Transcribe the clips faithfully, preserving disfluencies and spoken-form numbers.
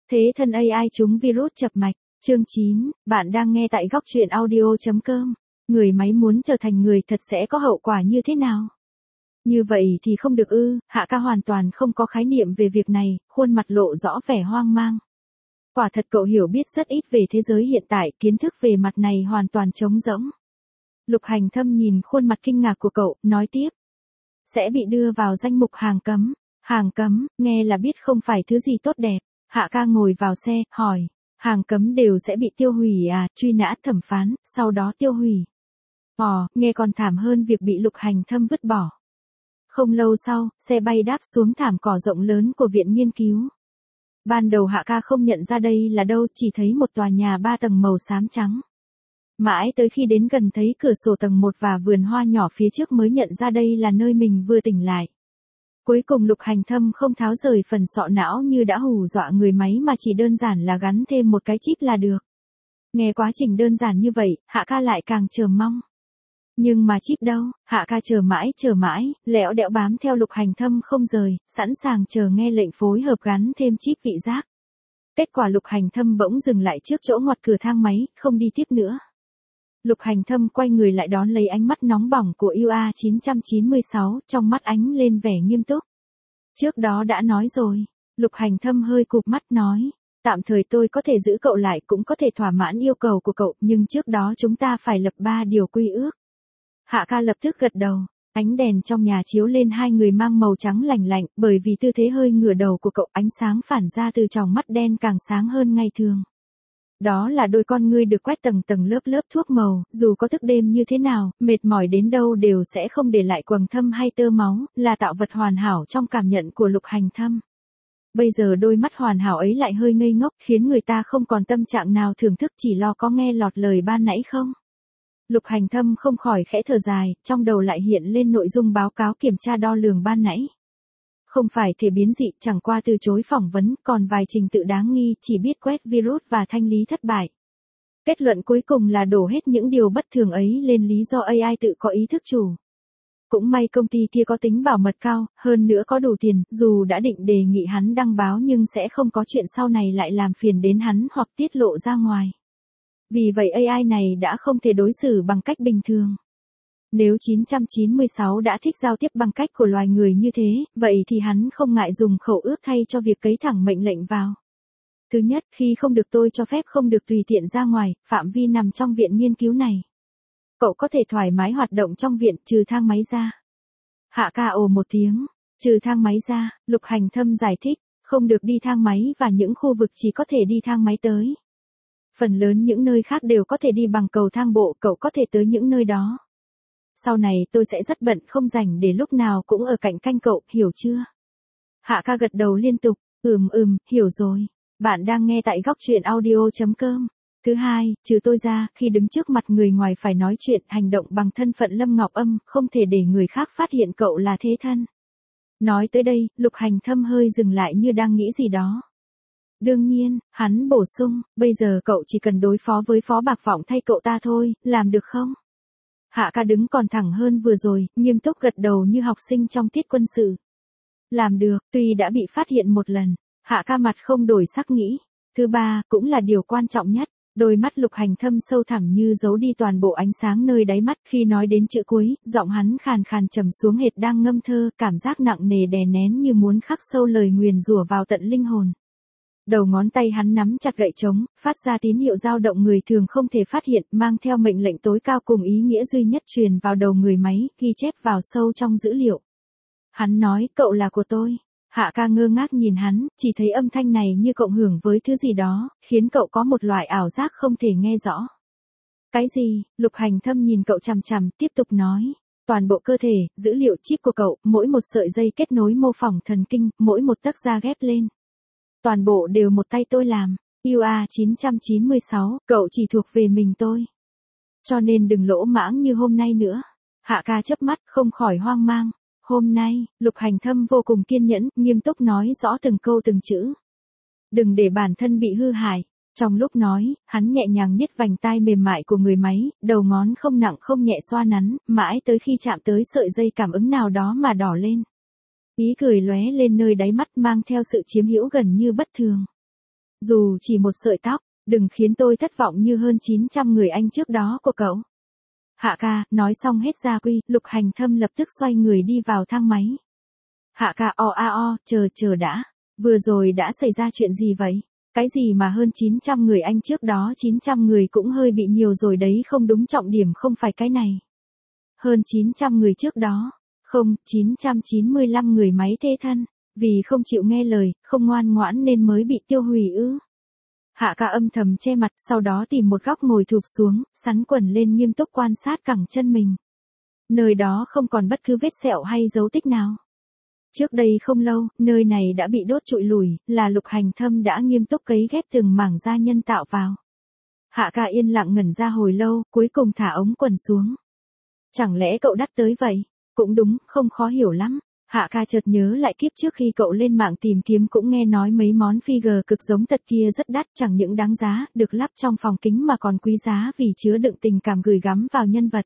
Thế thân a i trúng virus chập mạch. Chương chín, bạn đang nghe tại góc truyện audio.com. Người máy muốn trở thành người thật sẽ có hậu quả như thế nào? Như vậy thì không được ư? Hạ ca hoàn toàn không có khái niệm về việc này, khuôn mặt lộ rõ vẻ hoang mang. Quả thật cậu hiểu biết rất ít về thế giới hiện tại, kiến thức về mặt này hoàn toàn trống rỗng. Lục Hành Thâm nhìn khuôn mặt kinh ngạc của cậu, nói tiếp. Sẽ bị đưa vào danh mục hàng cấm. Hàng cấm, nghe là biết không phải thứ gì tốt đẹp. Hạ ca ngồi vào xe, hỏi. Hàng cấm đều sẽ bị tiêu hủy à, truy nã thẩm phán, sau đó tiêu hủy. Ồ, nghe còn thảm hơn việc bị Lục Hành Thâm vứt bỏ. Không lâu sau, xe bay đáp xuống thảm cỏ rộng lớn của viện nghiên cứu. Ban đầu Hạ ca không nhận ra đây là đâu, chỉ thấy một tòa nhà ba tầng màu xám trắng. Mãi tới khi đến gần thấy cửa sổ tầng một và vườn hoa nhỏ phía trước mới nhận ra đây là nơi mình vừa tỉnh lại. Cuối cùng Lục Hành Thâm không tháo rời phần sọ não như đã hù dọa người máy mà chỉ đơn giản là gắn thêm một cái chip là được. Nghe quá trình đơn giản như vậy, Hạ ca lại càng chờ mong. Nhưng mà chip đâu, Hạ ca chờ mãi chờ mãi, lẽo đẽo bám theo Lục Hành Thâm không rời, sẵn sàng chờ nghe lệnh phối hợp gắn thêm chip vị giác. Kết quả Lục Hành Thâm bỗng dừng lại trước chỗ ngoặt cửa thang máy, không đi tiếp nữa. Lục Hành Thâm quay người lại đón lấy ánh mắt nóng bỏng của u a chín chín sáu, trong mắt ánh lên vẻ nghiêm túc. Trước đó đã nói rồi, Lục Hành Thâm hơi cụp mắt nói, tạm thời tôi có thể giữ cậu lại cũng có thể thỏa mãn yêu cầu của cậu, nhưng trước đó chúng ta phải lập ba điều quy ước. Hạ ca lập tức gật đầu, ánh đèn trong nhà chiếu lên hai người mang màu trắng lành lạnh, bởi vì tư thế hơi ngửa đầu của cậu, ánh sáng phản ra từ tròng mắt đen càng sáng hơn ngày thường. Đó là đôi con ngươi được quét tầng tầng lớp lớp thuốc màu, dù có thức đêm như thế nào, mệt mỏi đến đâu đều sẽ không để lại quầng thâm hay tơ máu, là tạo vật hoàn hảo trong cảm nhận của Lục Hành Thâm. Bây giờ đôi mắt hoàn hảo ấy lại hơi ngây ngốc, khiến người ta không còn tâm trạng nào thưởng thức, chỉ lo có nghe lọt lời ban nãy không. Lục Hành Thâm không khỏi khẽ thở dài, trong đầu lại hiện lên nội dung báo cáo kiểm tra đo lường ban nãy. Không phải thể biến dị, chẳng qua từ chối phỏng vấn, còn vài trình tự đáng nghi, chỉ biết quét virus và thanh lý thất bại. Kết luận cuối cùng là đổ hết những điều bất thường ấy lên lý do a i tự có ý thức chủ. Cũng may công ty kia có tính bảo mật cao, hơn nữa có đủ tiền, dù đã định đề nghị hắn đăng báo nhưng sẽ không có chuyện sau này lại làm phiền đến hắn hoặc tiết lộ ra ngoài. Vì vậy a i này đã không thể đối xử bằng cách bình thường. Nếu chín chín sáu đã thích giao tiếp bằng cách của loài người như thế, vậy thì hắn không ngại dùng khẩu ước thay cho việc cấy thẳng mệnh lệnh vào. Thứ nhất, khi không được tôi cho phép không được tùy tiện ra ngoài, phạm vi nằm trong viện nghiên cứu này. Cậu có thể thoải mái hoạt động trong viện, trừ thang máy ra. Hạ ca ồ một tiếng, trừ thang máy ra, Lục Hành Thâm giải thích, không được đi thang máy và những khu vực chỉ có thể đi thang máy tới. Phần lớn những nơi khác đều có thể đi bằng cầu thang bộ, cậu có thể tới những nơi đó. Sau này tôi sẽ rất bận, không rảnh để lúc nào cũng ở cạnh canh cậu, hiểu chưa? Hạ ca gật đầu liên tục, ừm ừm, hiểu rồi. Bạn đang nghe tại góc truyện audio.com. Thứ hai, trừ tôi ra, khi đứng trước mặt người ngoài phải nói chuyện, hành động bằng thân phận Lâm Ngọc Âm, không thể để người khác phát hiện cậu là thế thân. Nói tới đây, Lục Hành Thâm hơi dừng lại như đang nghĩ gì đó. Đương nhiên, hắn bổ sung, bây giờ cậu chỉ cần đối phó với Phó Bạc Vọng thay cậu ta thôi, làm được không? Hạ ca đứng còn thẳng hơn vừa rồi, nghiêm túc gật đầu như học sinh trong tiết quân sự. Làm được, tuy đã bị phát hiện một lần, Hạ ca mặt không đổi sắc nghĩ. Thứ ba, cũng là điều quan trọng nhất, đôi mắt Lục Hành Thâm sâu thẳm như giấu đi toàn bộ ánh sáng nơi đáy mắt, khi nói đến chữ cuối, giọng hắn khàn khàn trầm xuống hệt đang ngâm thơ, cảm giác nặng nề đè nén như muốn khắc sâu lời nguyền rủa vào tận linh hồn. Đầu ngón tay hắn nắm chặt gậy trống, phát ra tín hiệu dao động người thường không thể phát hiện, mang theo mệnh lệnh tối cao cùng ý nghĩa duy nhất truyền vào đầu người máy, ghi chép vào sâu trong dữ liệu. Hắn nói, cậu là của tôi. Hạ ca ngơ ngác nhìn hắn, chỉ thấy âm thanh này như cộng hưởng với thứ gì đó, khiến cậu có một loại ảo giác không thể nghe rõ. Cái gì? Lục Hành Thâm nhìn cậu chằm chằm, tiếp tục nói. Toàn bộ cơ thể, dữ liệu chip của cậu, mỗi một sợi dây kết nối mô phỏng thần kinh, mỗi một tấc da ghép lên. Toàn bộ đều một tay tôi làm. u a chín chín sáu, cậu chỉ thuộc về mình tôi. Cho nên đừng lỗ mãng như hôm nay nữa. Hạ ca chớp mắt, không khỏi hoang mang. Hôm nay, Lục Hành Thâm vô cùng kiên nhẫn, nghiêm túc nói rõ từng câu từng chữ. Đừng để bản thân bị hư hại. Trong lúc nói, hắn nhẹ nhàng niết vành tai mềm mại của người máy, đầu ngón không nặng không nhẹ xoa nắn, mãi tới khi chạm tới sợi dây cảm ứng nào đó mà đỏ lên. Ý cười lóe lên nơi đáy mắt mang theo sự chiếm hữu gần như bất thường. Dù chỉ một sợi tóc, đừng khiến tôi thất vọng như hơn chín trăm người anh trước đó của cậu. Hạ ca, nói xong hết gia quy, Lục Hành Thâm lập tức xoay người đi vào thang máy. Hạ ca o a o, chờ chờ đã. Vừa rồi đã xảy ra chuyện gì vậy? Cái gì mà hơn chín trăm người anh trước đó chín trăm người cũng hơi bị nhiều rồi đấy, không đúng, trọng điểm không phải cái này. Hơn chín trăm người trước đó, không, chín trăm chín mươi lăm người máy thế thân, vì không chịu nghe lời, không ngoan ngoãn nên mới bị tiêu hủy ư. Hạ ca âm thầm che mặt, sau đó tìm một góc ngồi thụp xuống, sắn quần lên nghiêm túc quan sát cẳng chân mình. Nơi đó không còn bất cứ vết sẹo hay dấu tích nào. Trước đây không lâu, nơi này đã bị đốt trụi lủi, là Lục Hành Thâm đã nghiêm túc cấy ghép từng mảng da nhân tạo vào. Hạ ca yên lặng ngẩn ra hồi lâu, cuối cùng thả ống quần xuống. Chẳng lẽ cậu đắt tới vậy? Cũng đúng, không khó hiểu lắm. Hạ ca chợt nhớ lại kiếp trước khi cậu lên mạng tìm kiếm cũng nghe nói mấy món figure cực giống thật kia rất đắt, chẳng những đáng giá, được lắp trong phòng kính mà còn quý giá vì chứa đựng tình cảm gửi gắm vào nhân vật.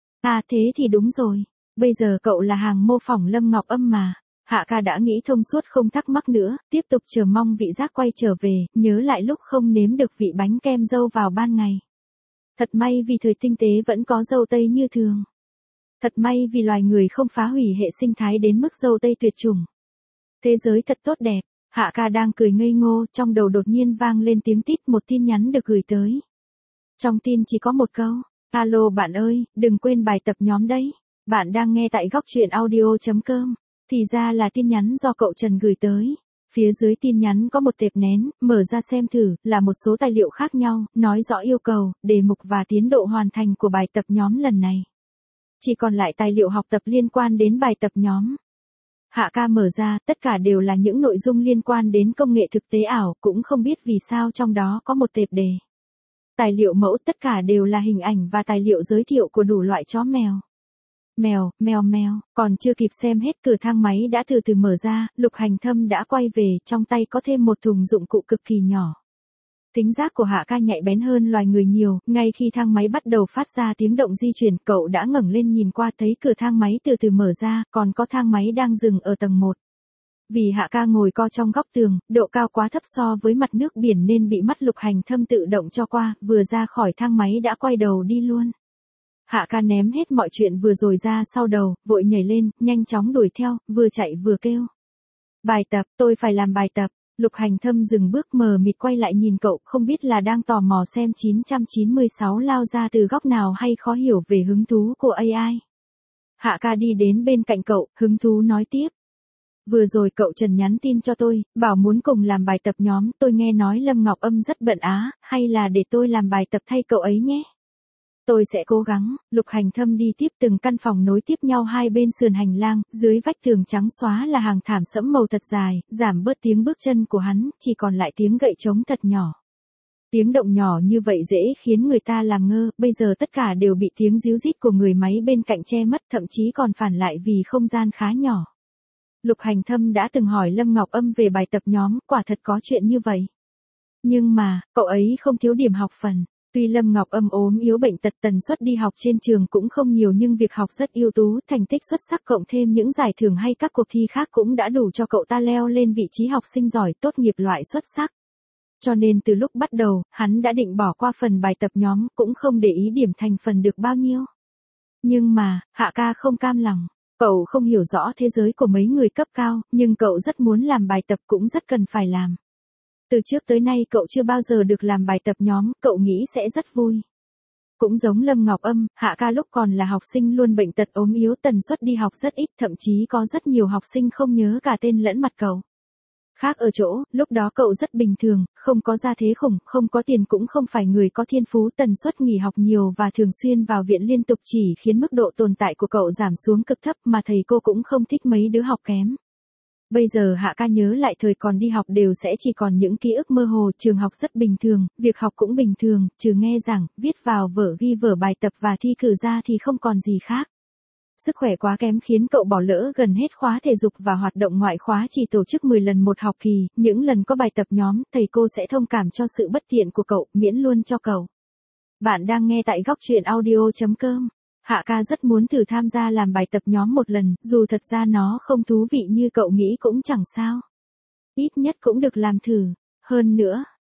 À thế thì đúng rồi, bây giờ cậu là hàng mô phỏng Lâm Ngọc Âm mà. Hạ ca đã nghĩ thông suốt không thắc mắc nữa, tiếp tục chờ mong vị giác quay trở về, nhớ lại lúc không nếm được vị bánh kem dâu vào ban ngày. Thật may vì thời tinh tế vẫn có dâu tây như thường. Thật may vì loài người không phá hủy hệ sinh thái đến mức dâu tây tuyệt chủng. Thế giới thật tốt đẹp, Hạ ca đang cười ngây ngô, trong đầu đột nhiên vang lên tiếng tít, một tin nhắn được gửi tới. Trong tin chỉ có một câu, alo bạn ơi, đừng quên bài tập nhóm đấy. Bạn đang nghe tại góc truyện audio chấm com. Thì ra là tin nhắn do cậu Trần gửi tới. Phía dưới tin nhắn có một tệp nén, mở ra xem thử, là một số tài liệu khác nhau, nói rõ yêu cầu, đề mục và tiến độ hoàn thành của bài tập nhóm lần này. Chỉ còn lại tài liệu học tập liên quan đến bài tập nhóm. Hạ ca mở ra, tất cả đều là những nội dung liên quan đến công nghệ thực tế ảo, cũng không biết vì sao trong đó có một tệp đề. Tài liệu mẫu, tất cả đều là hình ảnh và tài liệu giới thiệu của đủ loại chó mèo. Mèo, mèo mèo, còn chưa kịp xem hết, cửa thang máy đã từ từ mở ra, Lục Hành Thâm đã quay về, trong tay có thêm một thùng dụng cụ cực kỳ nhỏ. Tính giác của Hạ ca nhạy bén hơn loài người nhiều, ngay khi thang máy bắt đầu phát ra tiếng động di chuyển, cậu đã ngẩng lên nhìn qua, thấy cửa thang máy từ từ mở ra, còn có thang máy đang dừng ở tầng một. Vì Hạ ca ngồi co trong góc tường, độ cao quá thấp so với mặt nước biển nên bị mắt Lục Hành Thâm tự động cho qua, vừa ra khỏi thang máy đã quay đầu đi luôn. Hạ ca ném hết mọi chuyện vừa rồi ra sau đầu, vội nhảy lên, nhanh chóng đuổi theo, vừa chạy vừa kêu. Bài tập, tôi phải làm bài tập. Lục Hành Thâm dừng bước mờ mịt quay lại nhìn cậu, không biết là đang tò mò xem chín trăm chín mươi sáu lao ra từ góc nào hay khó hiểu về hứng thú của a i. Hạ ca đi đến bên cạnh cậu, hứng thú nói tiếp. Vừa rồi cậu Trần nhắn tin cho tôi, bảo muốn cùng làm bài tập nhóm, tôi nghe nói Lâm Ngọc Âm rất bận á, hay là để tôi làm bài tập thay cậu ấy nhé. Tôi sẽ cố gắng. Lục Hành Thâm đi tiếp từng căn phòng nối tiếp nhau hai bên sườn hành lang, dưới vách tường trắng xóa là hàng thảm sẫm màu thật dài, giảm bớt tiếng bước chân của hắn, chỉ còn lại tiếng gậy trống thật nhỏ. Tiếng động nhỏ như vậy dễ khiến người ta làm ngơ, bây giờ tất cả đều bị tiếng ríu rít của người máy bên cạnh che mất, thậm chí còn phản lại vì không gian khá nhỏ. Lục Hành Thâm đã từng hỏi Lâm Ngọc Âm về bài tập nhóm, quả thật có chuyện như vậy. Nhưng mà, cậu ấy không thiếu điểm học phần. Tuy Lâm Ngọc Âm ốm yếu bệnh tật, tần suất đi học trên trường cũng không nhiều, nhưng việc học rất ưu tú, thành tích xuất sắc cộng thêm những giải thưởng hay các cuộc thi khác cũng đã đủ cho cậu ta leo lên vị trí học sinh giỏi, tốt nghiệp loại xuất sắc. Cho nên từ lúc bắt đầu, hắn đã định bỏ qua phần bài tập nhóm, cũng không để ý điểm thành phần được bao nhiêu. Nhưng mà, Hạ ca không cam lòng. Cậu không hiểu rõ thế giới của mấy người cấp cao, nhưng cậu rất muốn làm bài tập, cũng rất cần phải làm. Từ trước tới nay cậu chưa bao giờ được làm bài tập nhóm, cậu nghĩ sẽ rất vui. Cũng giống Lâm Ngọc Âm, Hạ ca lúc còn là học sinh luôn bệnh tật ốm yếu, tần suất đi học rất ít, thậm chí có rất nhiều học sinh không nhớ cả tên lẫn mặt cậu. Khác ở chỗ, lúc đó cậu rất bình thường, không có gia thế khủng, không có tiền, cũng không phải người có thiên phú, tần suất nghỉ học nhiều và thường xuyên vào viện liên tục chỉ khiến mức độ tồn tại của cậu giảm xuống cực thấp, mà thầy cô cũng không thích mấy đứa học kém. Bây giờ Hạ ca nhớ lại thời còn đi học đều sẽ chỉ còn những ký ức mơ hồ, trường học rất bình thường, việc học cũng bình thường, trừ nghe giảng, viết vào vở ghi vở bài tập và thi cử ra thì không còn gì khác. Sức khỏe quá kém khiến cậu bỏ lỡ gần hết khóa thể dục và hoạt động ngoại khóa chỉ tổ chức mười lần một học kỳ, những lần có bài tập nhóm, thầy cô sẽ thông cảm cho sự bất tiện của cậu, miễn luôn cho cậu. Bạn đang nghe tại góc truyện audio chấm com. Hạ ca rất muốn thử tham gia làm bài tập nhóm một lần, dù thật ra nó không thú vị như cậu nghĩ cũng chẳng sao. Ít nhất cũng được làm thử. Hơn nữa,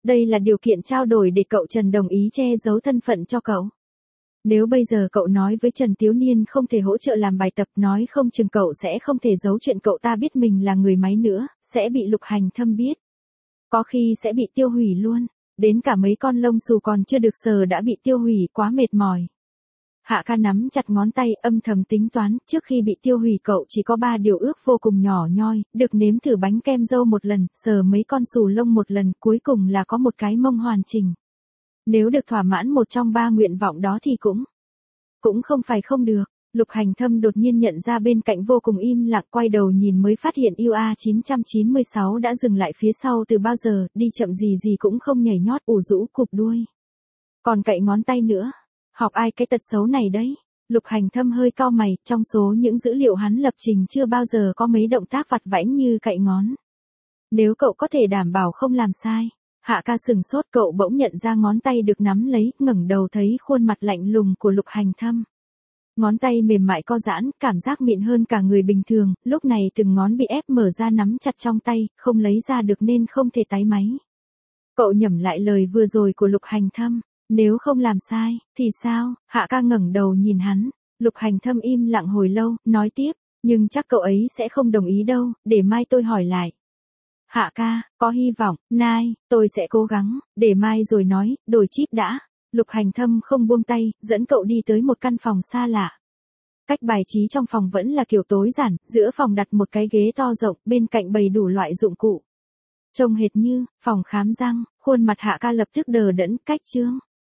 Đây là điều kiện trao đổi để cậu Trần đồng ý che giấu thân phận cho cậu. Nếu bây giờ cậu nói với Trần Tiếu Niên không thể hỗ trợ làm bài tập, nói không chừng cậu sẽ không thể giấu chuyện cậu ta biết mình là người máy nữa, sẽ bị Lục Hành Thâm biết. Có khi sẽ bị tiêu hủy luôn, đến cả mấy con lông xù còn chưa được sờ đã bị tiêu hủy, quá mệt mỏi. Hạ ca nắm chặt ngón tay, âm thầm tính toán, trước khi bị tiêu hủy cậu chỉ có ba điều ước vô cùng nhỏ nhoi, được nếm thử bánh kem dâu một lần, sờ mấy con xù lông một lần, cuối cùng là có một cái mông hoàn chỉnh. Nếu được thỏa mãn một trong ba nguyện vọng đó thì cũng, cũng không phải không được. Lục Hành Thâm đột nhiên nhận ra bên cạnh vô cùng im lặng, quay đầu nhìn mới phát hiện u a chín chín sáu đã dừng lại phía sau từ bao giờ, đi chậm gì gì cũng không nhảy nhót, ủ rũ cụp đuôi. Còn cậy ngón tay nữa. Học ai cái tật xấu này đấy? Lục Hành Thâm hơi cau mày, trong số những dữ liệu hắn lập trình chưa bao giờ có mấy động tác vặt vãnh như cậy ngón. Nếu cậu có thể đảm bảo không làm sai. Hạ ca sừng sốt, cậu bỗng nhận ra ngón tay được nắm lấy, ngẩng đầu thấy khuôn mặt lạnh lùng của Lục Hành Thâm. Ngón tay mềm mại co giãn, cảm giác mịn hơn cả người bình thường, lúc này từng ngón bị ép mở ra nắm chặt trong tay, không lấy ra được nên không thể tái máy. Cậu nhẩm lại lời vừa rồi của Lục Hành Thâm. Nếu không làm sai, thì sao? Hạ ca ngẩng đầu nhìn hắn. Lục Hành Thâm im lặng hồi lâu, nói tiếp, nhưng chắc cậu ấy sẽ không đồng ý đâu, để mai tôi hỏi lại. Hạ ca, có hy vọng, nai, tôi sẽ cố gắng, để mai rồi nói, đổi chip đã. Lục Hành Thâm không buông tay, dẫn cậu đi tới một căn phòng xa lạ. Cách bài trí trong phòng vẫn là kiểu tối giản, giữa phòng đặt một cái ghế to rộng, bên cạnh bày đủ loại dụng cụ. Trông hệt như phòng khám răng, khuôn mặt Hạ ca lập tức đờ đẫn, cách chương.